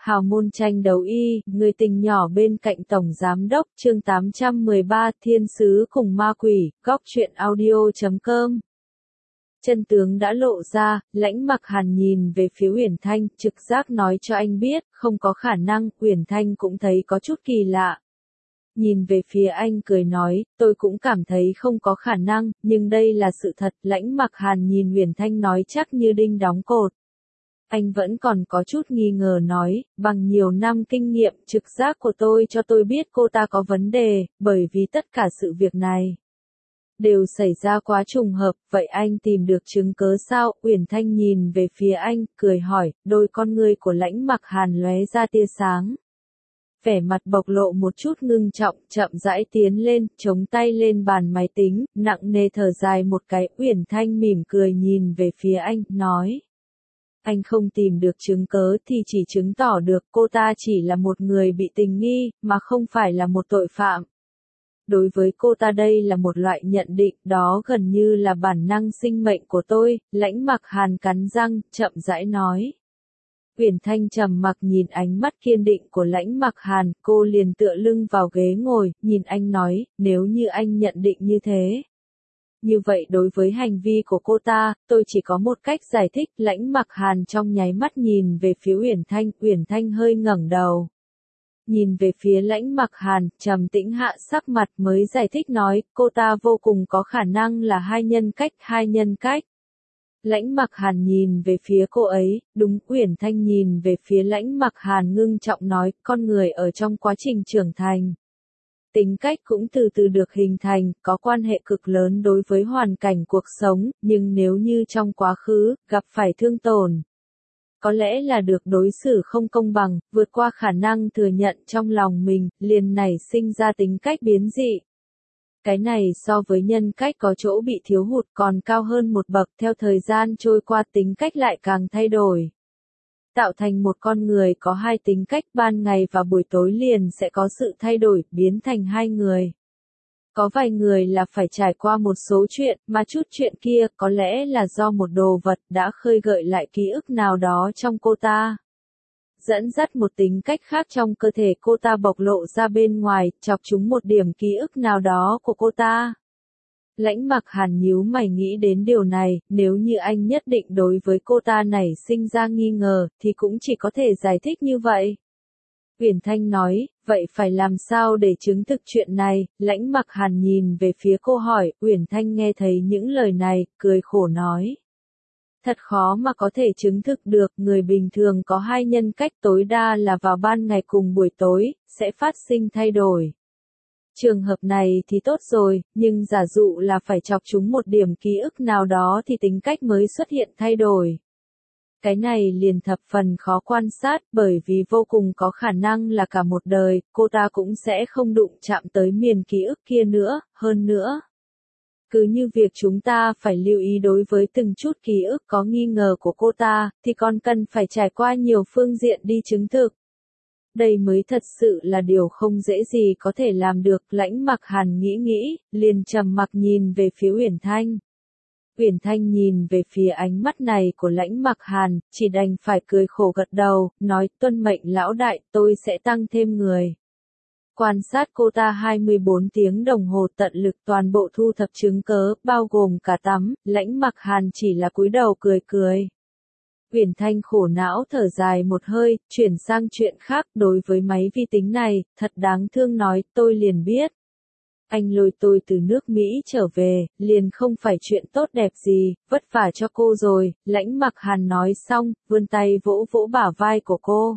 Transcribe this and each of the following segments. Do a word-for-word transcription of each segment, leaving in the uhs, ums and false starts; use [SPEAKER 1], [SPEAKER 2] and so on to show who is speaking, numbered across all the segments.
[SPEAKER 1] hào môn tranh đấu y, người tình nhỏ bên cạnh tổng giám đốc, chương tám trăm mười ba, thiên sứ cùng ma quỷ, góc truyện audio chấm com. Chân tướng đã lộ ra, Lãnh Mặc Hàn nhìn về phía Uyển Thanh, trực giác nói cho anh biết, không có khả năng, Uyển Thanh cũng thấy có chút kỳ lạ. Nhìn về phía anh cười nói, tôi cũng cảm thấy không có khả năng, nhưng đây là sự thật, Lãnh Mặc Hàn nhìn Uyển Thanh nói chắc như đinh đóng cột. Anh vẫn còn có chút nghi ngờ nói, bằng nhiều năm kinh nghiệm, trực giác của tôi cho tôi biết cô ta có vấn đề, bởi vì tất cả sự việc này đều xảy ra quá trùng hợp, vậy anh tìm được chứng cớ sao? Uyển Thanh nhìn về phía anh, cười hỏi, đôi con ngươi của Lãnh Mặc Hàn lóe ra tia sáng. Vẻ mặt bộc lộ một chút ngưng trọng, chậm rãi tiến lên, chống tay lên bàn máy tính, nặng nề thở dài một cái, Uyển Thanh mỉm cười nhìn về phía anh, nói. Anh không tìm được chứng cớ thì chỉ chứng tỏ được cô ta chỉ là một người bị tình nghi, mà không phải là một tội phạm. Đối với cô ta đây là một loại nhận định, đó gần như là bản năng sinh mệnh của tôi, Lãnh Mặc Hàn cắn răng, chậm rãi nói. Uyển Thanh trầm mặc nhìn ánh mắt kiên định của Lãnh Mặc Hàn, cô liền tựa lưng vào ghế ngồi, nhìn anh nói, nếu như anh nhận định như thế. Như vậy đối với hành vi của cô ta, tôi chỉ có một cách giải thích, Lãnh Mặc Hàn trong nháy mắt nhìn về phía Uyển Thanh, Uyển Thanh hơi ngẩng đầu. Nhìn về phía Lãnh Mặc Hàn, trầm tĩnh hạ sắc mặt mới giải thích nói, cô ta vô cùng có khả năng là hai nhân cách, hai nhân cách. Lãnh Mặc Hàn nhìn về phía cô ấy, đúng, Uyển Thanh nhìn về phía Lãnh Mặc Hàn ngưng trọng nói, con người ở trong quá trình trưởng thành. Tính cách cũng từ từ được hình thành, có quan hệ cực lớn đối với hoàn cảnh cuộc sống, nhưng nếu như trong quá khứ, gặp phải thương tổn. Có lẽ là được đối xử không công bằng, vượt qua khả năng thừa nhận trong lòng mình, liền nảy sinh ra tính cách biến dị. Cái này so với nhân cách có chỗ bị thiếu hụt còn cao hơn một bậc, theo thời gian trôi qua tính cách lại càng thay đổi. Tạo thành một con người có hai tính cách, ban ngày và buổi tối liền sẽ có sự thay đổi, biến thành hai người. Có vài người là phải trải qua một số chuyện, mà chút chuyện kia có lẽ là do một đồ vật đã khơi gợi lại ký ức nào đó trong cô ta. Dẫn dắt một tính cách khác trong cơ thể cô ta bộc lộ ra bên ngoài, chọc trúng một điểm ký ức nào đó của cô ta. Lãnh Mặc Hàn nhíu mày nghĩ đến điều này, nếu như anh nhất định đối với cô ta này sinh ra nghi ngờ, thì cũng chỉ có thể giải thích như vậy. Uyển Thanh nói, vậy phải làm sao để chứng thực chuyện này? Lãnh Mặc Hàn nhìn về phía cô hỏi, Uyển Thanh nghe thấy những lời này, cười khổ nói. Thật khó mà có thể chứng thực được, người bình thường có hai nhân cách tối đa là vào ban ngày cùng buổi tối, sẽ phát sinh thay đổi. Trường hợp này thì tốt rồi, nhưng giả dụ là phải chọc chúng một điểm ký ức nào đó thì tính cách mới xuất hiện thay đổi. Cái này liền thập phần khó quan sát, bởi vì vô cùng có khả năng là cả một đời, cô ta cũng sẽ không đụng chạm tới miền ký ức kia nữa, hơn nữa. Cứ như việc chúng ta phải lưu ý đối với từng chút ký ức có nghi ngờ của cô ta, thì còn cần phải trải qua nhiều phương diện đi chứng thực. Đây mới thật sự là điều không dễ gì có thể làm được, Lãnh Mặc Hàn nghĩ nghĩ, liền trầm mặc nhìn về phía Uyển Thanh. Uyển Thanh nhìn về phía ánh mắt này của Lãnh Mặc Hàn, chỉ đành phải cười khổ gật đầu, nói tuân mệnh lão đại, tôi sẽ tăng thêm người. Quan sát cô ta hai mươi bốn tiếng đồng hồ tận lực toàn bộ thu thập chứng cớ, bao gồm cả tắm, Lãnh Mặc Hàn chỉ là cúi đầu cười cười. Uyển Thanh khổ não thở dài một hơi, chuyển sang chuyện khác, đối với máy vi tính này, thật đáng thương nói, tôi liền biết. Anh lôi tôi từ nước Mỹ trở về, liền không phải chuyện tốt đẹp gì, vất vả cho cô rồi, Lãnh Mặc Hàn nói xong, vươn tay vỗ vỗ bả vai của cô.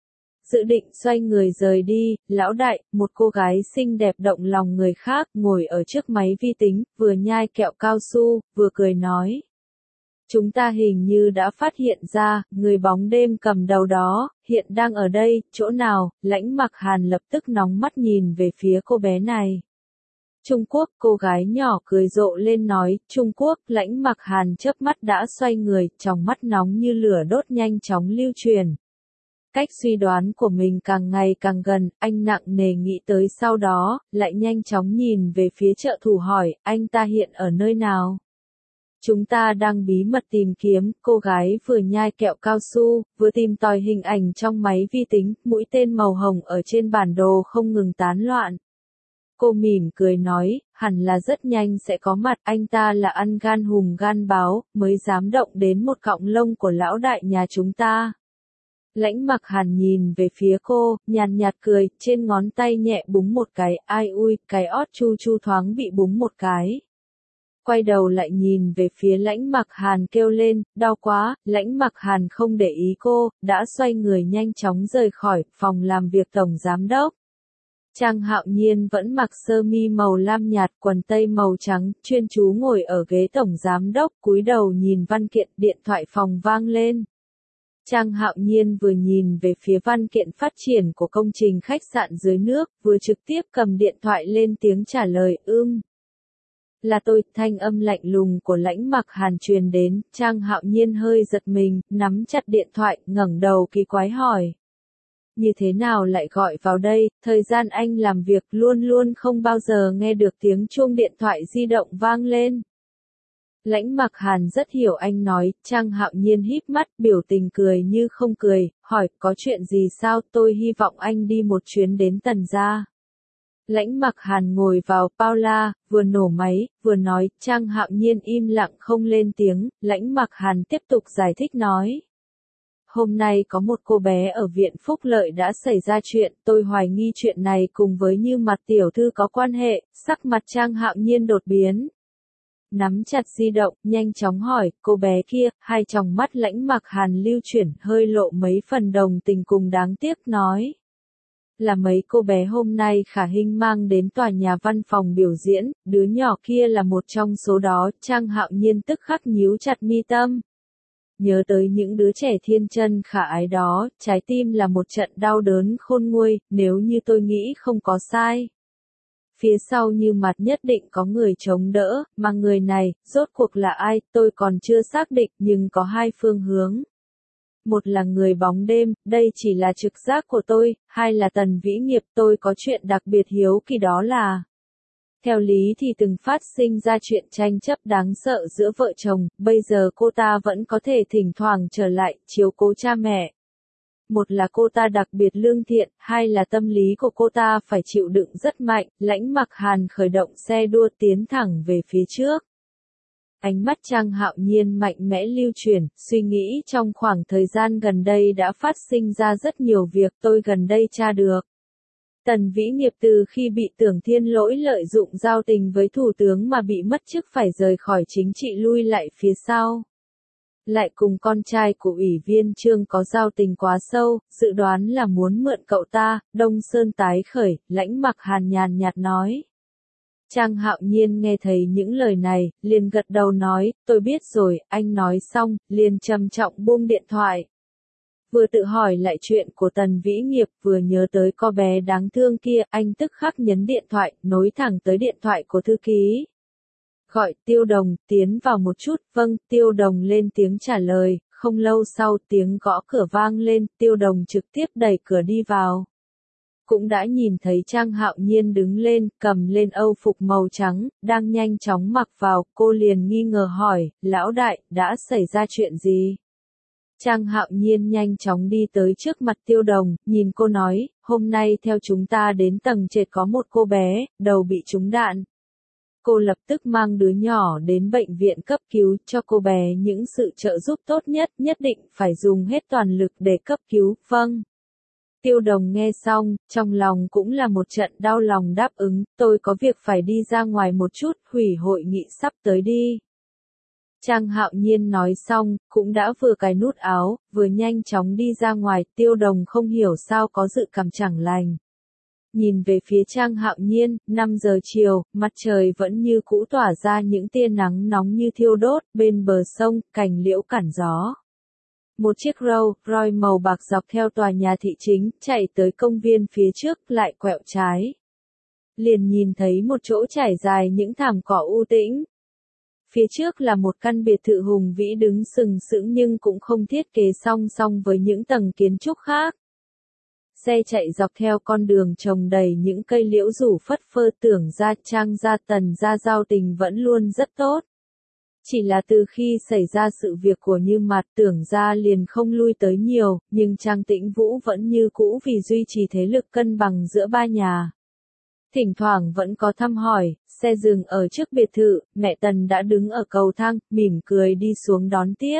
[SPEAKER 1] Dự định xoay người rời đi, lão đại, một cô gái xinh đẹp động lòng người khác, ngồi ở trước máy vi tính, vừa nhai kẹo cao su, vừa cười nói. Chúng ta hình như đã phát hiện ra, người bóng đêm cầm đầu đó, hiện đang ở đây, chỗ nào? Lãnh Mặc Hàn lập tức nóng mắt nhìn về phía cô bé này. Trung Quốc, cô gái nhỏ cười rộ lên nói, Trung Quốc, Lãnh Mặc Hàn chớp mắt đã xoay người, trong mắt nóng như lửa đốt nhanh chóng lưu truyền. Cách suy đoán của mình càng ngày càng gần, anh nặng nề nghĩ tới sau đó, lại nhanh chóng nhìn về phía trợ thủ hỏi, anh ta hiện ở nơi nào? Chúng ta đang bí mật tìm kiếm, cô gái vừa nhai kẹo cao su, vừa tìm tòi hình ảnh trong máy vi tính, mũi tên màu hồng ở trên bản đồ không ngừng tán loạn. Cô mỉm cười nói, hẳn là rất nhanh sẽ có mặt, anh ta là ăn gan hùm gan báo, mới dám động đến một cọng lông của lão đại nhà chúng ta. Lãnh Mặc Hàn nhìn về phía cô, nhàn nhạt cười, trên ngón tay nhẹ búng một cái, ai ui, cái ót chu chu thoáng bị búng một cái. Quay đầu lại nhìn về phía Lãnh Mặc Hàn kêu lên, đau quá, Lãnh Mặc Hàn không để ý cô, đã xoay người nhanh chóng rời khỏi phòng làm việc tổng giám đốc. Trang Hạo Nhiên vẫn mặc sơ mi màu lam nhạt, quần tây màu trắng, chuyên chú ngồi ở ghế tổng giám đốc, cúi đầu nhìn văn kiện, điện thoại phòng vang lên. Trang Hạo Nhiên vừa nhìn về phía văn kiện phát triển của công trình khách sạn dưới nước, vừa trực tiếp cầm điện thoại lên tiếng trả lời, ưm. Là tôi, thanh âm lạnh lùng của Lãnh Mặc Hàn truyền đến, Trang Hạo Nhiên hơi giật mình, nắm chặt điện thoại, ngẩng đầu kỳ quái hỏi. Như thế nào lại gọi vào đây, thời gian anh làm việc luôn luôn không bao giờ nghe được tiếng chuông điện thoại di động vang lên. Lãnh Mặc Hàn rất hiểu anh nói, Trang Hạo Nhiên híp mắt, biểu tình cười như không cười, hỏi, có chuyện gì sao, tôi hy vọng anh đi một chuyến đến Tần gia. Lãnh Mặc Hàn ngồi vào Paula, vừa nổ máy, vừa nói, Trang Hạo Nhiên im lặng không lên tiếng, Lãnh Mặc Hàn tiếp tục giải thích nói. Hôm nay có một cô bé ở viện Phúc Lợi đã xảy ra chuyện, tôi hoài nghi chuyện này cùng với Như Mặt tiểu thư có quan hệ, sắc mặt Trang Hạo Nhiên đột biến. Nắm chặt di động, nhanh chóng hỏi, cô bé kia, hai tròng mắt Lãnh Mặc Hàn lưu chuyển, hơi lộ mấy phần đồng tình cùng đáng tiếc nói. Là mấy cô bé hôm nay Khả Hinh mang đến tòa nhà văn phòng biểu diễn, đứa nhỏ kia là một trong số đó, Trang Hạo Nhiên tức khắc nhíu chặt mi tâm. Nhớ tới những đứa trẻ thiên chân khả ái đó, trái tim là một trận đau đớn khôn nguôi, nếu như tôi nghĩ không có sai. Phía sau Như Mặt nhất định có người chống đỡ, mà người này, rốt cuộc là ai, tôi còn chưa xác định, nhưng có hai phương hướng. Một là người bóng đêm, đây chỉ là trực giác của tôi, hai là Tần Vĩ Nghiệp, tôi có chuyện đặc biệt hiếu kỳ đó là. Theo lý thì từng phát sinh ra chuyện tranh chấp đáng sợ giữa vợ chồng, bây giờ cô ta vẫn có thể thỉnh thoảng trở lại, chiếu cố cha mẹ. Một là cô ta đặc biệt lương thiện, hai là tâm lý của cô ta phải chịu đựng rất mạnh, Lãnh Mặc Hàn khởi động xe đua tiến thẳng về phía trước. Ánh mắt Trang Hạo Nhiên mạnh mẽ lưu chuyển, suy nghĩ trong khoảng thời gian gần đây đã phát sinh ra rất nhiều việc tôi gần đây tra được. Tần Vĩ Nghiệp từ khi bị Tưởng Thiên Lỗi lợi dụng giao tình với thủ tướng mà bị mất chức phải rời khỏi chính trị lui lại phía sau. Lại cùng con trai của Ủy viên Trương có giao tình quá sâu, dự đoán là muốn mượn cậu ta, Đông Sơn tái khởi, Lãnh Mặc Hàn nhàn nhạt nói. Trang Hạo Nhiên nghe thấy những lời này, liền gật đầu nói, tôi biết rồi, anh nói xong, liền trầm trọng buông điện thoại. Vừa tự hỏi lại chuyện của Tần Vĩ Nghiệp, vừa nhớ tới cô bé đáng thương kia, anh tức khắc nhấn điện thoại, nối thẳng tới điện thoại của thư ký. Gọi, Tiêu Đồng, tiến vào một chút, vâng, Tiêu Đồng lên tiếng trả lời, không lâu sau tiếng gõ cửa vang lên, Tiêu Đồng trực tiếp đẩy cửa đi vào. Cũng đã nhìn thấy Trang Hạo Nhiên đứng lên, cầm lên âu phục màu trắng, đang nhanh chóng mặc vào, cô liền nghi ngờ hỏi, lão đại, đã xảy ra chuyện gì? Trang Hạo Nhiên nhanh chóng đi tới trước mặt Tiêu Đồng, nhìn cô nói, hôm nay theo chúng ta đến tầng trệt có một cô bé, đầu bị trúng đạn. Cô lập tức mang đứa nhỏ đến bệnh viện cấp cứu cho cô bé những sự trợ giúp tốt nhất, nhất định phải dùng hết toàn lực để cấp cứu, vâng. Tiêu Đồng nghe xong, trong lòng cũng là một trận đau lòng đáp ứng, tôi có việc phải đi ra ngoài một chút, hủy hội nghị sắp tới đi. Trang Hạo Nhiên nói xong, cũng đã vừa cài nút áo, vừa nhanh chóng đi ra ngoài, Tiêu Đồng không hiểu sao có dự cảm chẳng lành. Nhìn về phía Trang Hạo Nhiên, năm giờ chiều, mặt trời vẫn như cũ tỏa ra những tia nắng nóng như thiêu đốt, bên bờ sông, cành liễu cản gió. Một chiếc Rolls Royce màu bạc dọc theo tòa nhà thị chính, chạy tới công viên phía trước, lại quẹo trái. Liền nhìn thấy một chỗ trải dài những thảm cỏ u tĩnh. Phía trước là một căn biệt thự hùng vĩ đứng sừng sững nhưng cũng không thiết kế song song với những tầng kiến trúc khác. Xe chạy dọc theo con đường trồng đầy những cây liễu rủ phất phơ, tưởng ra Trang gia Tần gia giao tình vẫn luôn rất tốt. Chỉ là từ khi xảy ra sự việc của Như Mạt Tưởng ra liền không lui tới nhiều, nhưng Trang Tĩnh Vũ vẫn như cũ vì duy trì thế lực cân bằng giữa ba nhà. Thỉnh thoảng vẫn có thăm hỏi, xe dừng ở trước biệt thự, mẹ Tần đã đứng ở cầu thang, mỉm cười đi xuống đón tiếp.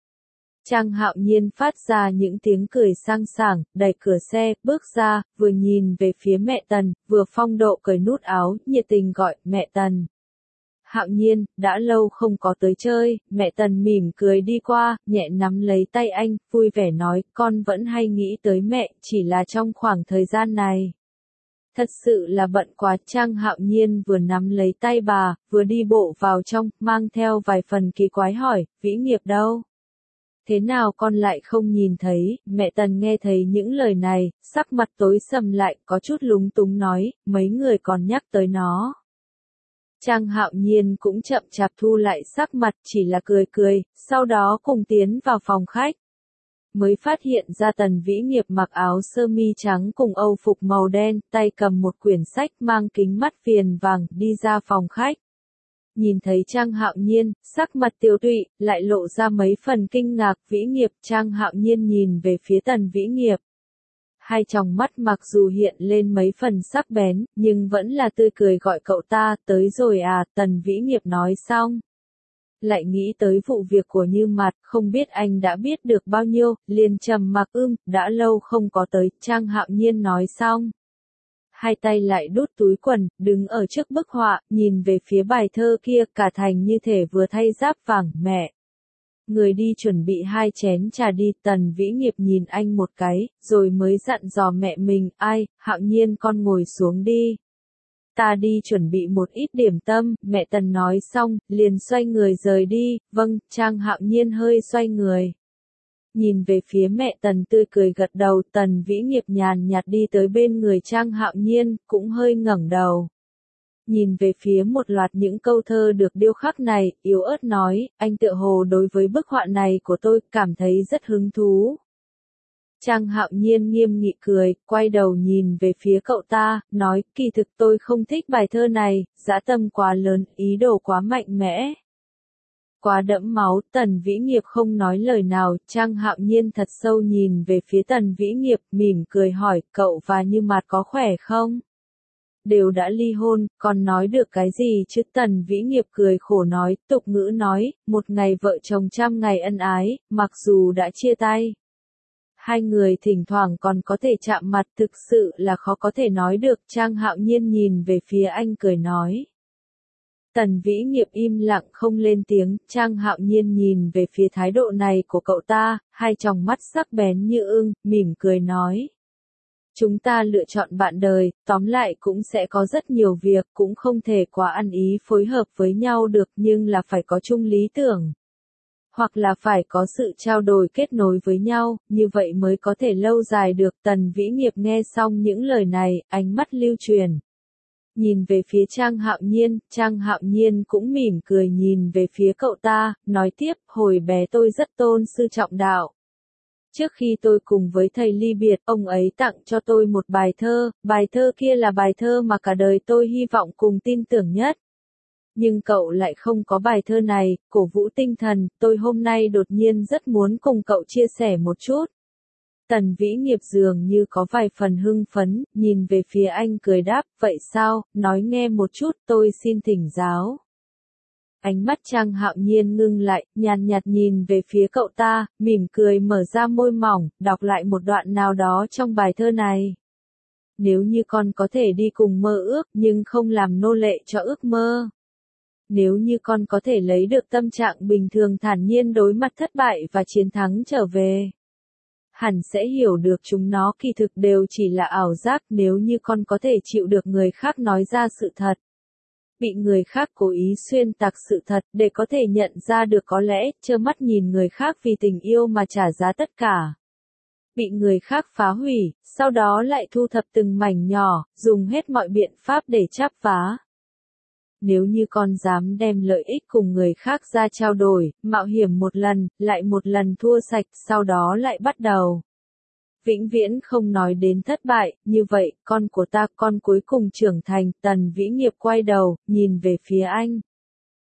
[SPEAKER 1] Trang Hạo Nhiên phát ra những tiếng cười sang sảng, đẩy cửa xe, bước ra, vừa nhìn về phía mẹ Tần, vừa phong độ cởi nút áo, nhiệt tình gọi, mẹ Tần. Hạo Nhiên, đã lâu không có tới chơi, mẹ Tần mỉm cười đi qua, nhẹ nắm lấy tay anh, vui vẻ nói, con vẫn hay nghĩ tới mẹ, chỉ là trong khoảng thời gian này. Thật sự là bận quá. Trang Hạo Nhiên vừa nắm lấy tay bà, vừa đi bộ vào trong, mang theo vài phần kỳ quái hỏi, Vĩ Nghiệp đâu? Thế nào con lại không nhìn thấy? Mẹ Tần nghe thấy những lời này, sắc mặt tối sầm lại, có chút lúng túng nói, mấy người còn nhắc tới nó. Trang Hạo Nhiên cũng chậm chạp thu lại sắc mặt, chỉ là cười cười, sau đó cùng tiến vào phòng khách. Mới phát hiện ra Tần Vĩ Nghiệp mặc áo sơ mi trắng cùng âu phục màu đen, tay cầm một quyển sách mang kính mắt viền vàng, đi ra phòng khách. Nhìn thấy Trang Hạo Nhiên, sắc mặt tiêu tụy, lại lộ ra mấy phần kinh ngạc. Vĩ Nghiệp. Trang Hạo Nhiên nhìn về phía Tần Vĩ Nghiệp. Hai tròng mắt mặc dù hiện lên mấy phần sắc bén, nhưng vẫn là tươi cười gọi cậu ta, tới rồi à, Tần Vĩ Nghiệp nói xong. Lại nghĩ tới vụ việc của Như Mạt, không biết anh đã biết được bao nhiêu, liền trầm mặc ưm, đã lâu không có tới, Trang Hạo Nhiên nói xong. Hai tay lại đút túi quần, đứng ở trước bức họa, nhìn về phía bài thơ kia, cả thành như thể vừa thay giáp vàng, mẹ. Người đi chuẩn bị hai chén trà đi, Tần Vĩ Nghiệp nhìn anh một cái, rồi mới dặn dò mẹ mình, ai, Hạo Nhiên con ngồi xuống đi. Ta đi chuẩn bị một ít điểm tâm, mẹ Tần nói xong, liền xoay người rời đi, vâng, Trang Hạo Nhiên hơi xoay người. Nhìn về phía mẹ Tần tươi cười gật đầu, Tần Vĩ Nghiệp nhàn nhạt đi tới bên người Trang Hạo Nhiên, cũng hơi ngẩng đầu. Nhìn về phía một loạt những câu thơ được điêu khắc này, yếu ớt nói, anh tựa hồ đối với bức họa này của tôi, cảm thấy rất hứng thú. Trang Hạo Nhiên nghiêm nghị cười, quay đầu nhìn về phía cậu ta, nói, kỳ thực tôi không thích bài thơ này, dã tâm quá lớn, ý đồ quá mạnh mẽ. Quá đẫm máu, Tần Vĩ Nghiệp không nói lời nào, Trang Hạo Nhiên thật sâu nhìn về phía Tần Vĩ Nghiệp, mỉm cười hỏi, cậu và Như Mạt có khỏe không? Đều đã ly hôn, còn nói được cái gì chứ? Tần Vĩ Nghiệp cười khổ nói, tục ngữ nói, một ngày vợ chồng trăm ngày ân ái, mặc dù đã chia tay. Hai người thỉnh thoảng còn có thể chạm mặt, thực sự là khó có thể nói được. Trang Hạo Nhiên nhìn về phía anh cười nói. Tần Vĩ Nghiệp im lặng không lên tiếng, Trang Hạo Nhiên nhìn về phía thái độ này của cậu ta, hai tròng mắt sắc bén như ưng, mỉm cười nói. Chúng ta lựa chọn bạn đời, tóm lại cũng sẽ có rất nhiều việc, cũng không thể quá ăn ý phối hợp với nhau được, nhưng là phải có chung lý tưởng. Hoặc là phải có sự trao đổi kết nối với nhau, như vậy mới có thể lâu dài được. Tần Vĩ Nghiệp nghe xong những lời này, ánh mắt lưu truyền. Nhìn về phía Trang Hạo Nhiên, Trang Hạo Nhiên cũng mỉm cười nhìn về phía cậu ta, nói tiếp, hồi bé tôi rất tôn sư trọng đạo. Trước khi tôi cùng với thầy ly biệt, ông ấy tặng cho tôi một bài thơ, bài thơ kia là bài thơ mà cả đời tôi hy vọng cùng tin tưởng nhất. Nhưng cậu lại không có bài thơ này, cổ vũ tinh thần, tôi hôm nay đột nhiên rất muốn cùng cậu chia sẻ một chút. Tần Vĩ Nghiệp dường như có vài phần hưng phấn, nhìn về phía anh cười đáp, vậy sao, nói nghe một chút, tôi xin thỉnh giáo. Ánh mắt Trang Hạo Nhiên ngưng lại, nhàn nhạt nhìn về phía cậu ta, mỉm cười mở ra môi mỏng, đọc lại một đoạn nào đó trong bài thơ này. Nếu như con có thể đi cùng mơ ước, nhưng không làm nô lệ cho ước mơ. Nếu như con có thể lấy được tâm trạng bình thường thản nhiên đối mặt thất bại và chiến thắng trở về. Hẳn sẽ hiểu được chúng nó kỳ thực đều chỉ là ảo giác. Nếu như con có thể chịu được người khác nói ra sự thật. Bị người khác cố ý xuyên tạc sự thật để có thể nhận ra được có lẽ trơ mắt nhìn người khác vì tình yêu mà trả giá tất cả. Bị người khác phá hủy, sau đó lại thu thập từng mảnh nhỏ, dùng hết mọi biện pháp để chắp vá. Nếu như con dám đem lợi ích cùng người khác ra trao đổi, mạo hiểm một lần, lại một lần thua sạch, sau đó lại bắt đầu. Vĩnh viễn không nói đến thất bại, như vậy, con của ta, con cuối cùng trưởng thành. Tần Vĩ Nghiệp quay đầu, nhìn về phía anh.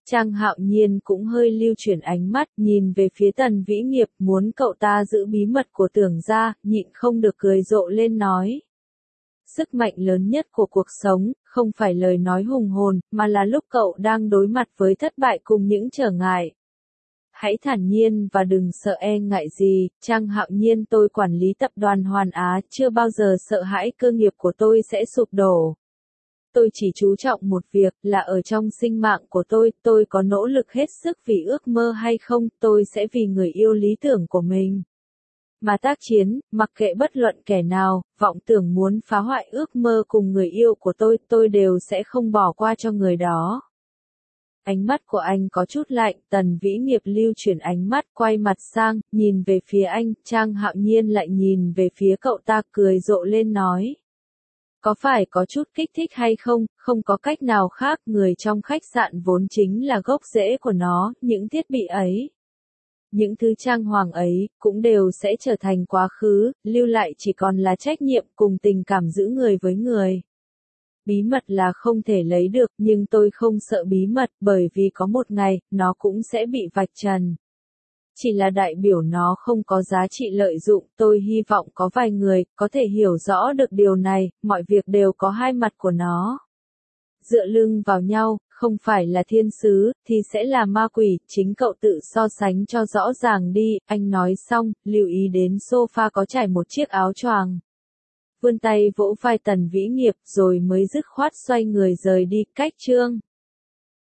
[SPEAKER 1] Trang Hạo Nhiên cũng hơi lưu chuyển ánh mắt, nhìn về phía Tần Vĩ Nghiệp, muốn cậu ta giữ bí mật của Tưởng gia, nhịn không được cười rộ lên nói. Sức mạnh lớn nhất của cuộc sống, không phải lời nói hùng hồn, mà là lúc cậu đang đối mặt với thất bại cùng những trở ngại. Hãy thản nhiên và đừng sợ e ngại gì, Trang Hạo Nhiên, tôi quản lý tập đoàn Hoàn Á, chưa bao giờ sợ hãi cơ nghiệp của tôi sẽ sụp đổ. Tôi chỉ chú trọng một việc, là ở trong sinh mạng của tôi, tôi có nỗ lực hết sức vì ước mơ hay không, tôi sẽ vì người yêu lý tưởng của mình mà tác chiến, mặc kệ bất luận kẻ nào, vọng tưởng muốn phá hoại ước mơ cùng người yêu của tôi, tôi đều sẽ không bỏ qua cho người đó. Ánh mắt của anh có chút lạnh, Tần Vĩ Nghiệp lưu chuyển ánh mắt, quay mặt sang, nhìn về phía anh, Trang Hạo Nhiên lại nhìn về phía cậu ta, cười rộ lên nói. Có phải có chút kích thích hay không, không có cách nào khác, người trong khách sạn vốn chính là gốc rễ của nó, những thiết bị ấy. Những thứ trang hoàng ấy, cũng đều sẽ trở thành quá khứ, lưu lại chỉ còn là trách nhiệm cùng tình cảm giữa người với người. Bí mật là không thể lấy được, nhưng tôi không sợ bí mật, bởi vì có một ngày, nó cũng sẽ bị vạch trần. Chỉ là đại biểu nó không có giá trị lợi dụng, tôi hy vọng có vài người, có thể hiểu rõ được điều này, mọi việc đều có hai mặt của nó. Dựa lưng vào nhau, không phải là thiên sứ, thì sẽ là ma quỷ, chính cậu tự so sánh cho rõ ràng đi, anh nói xong, lưu ý đến sofa có trải một chiếc áo choàng. Vươn tay vỗ vai Tần Vĩ Nghiệp rồi mới dứt khoát xoay người rời đi, cách chương.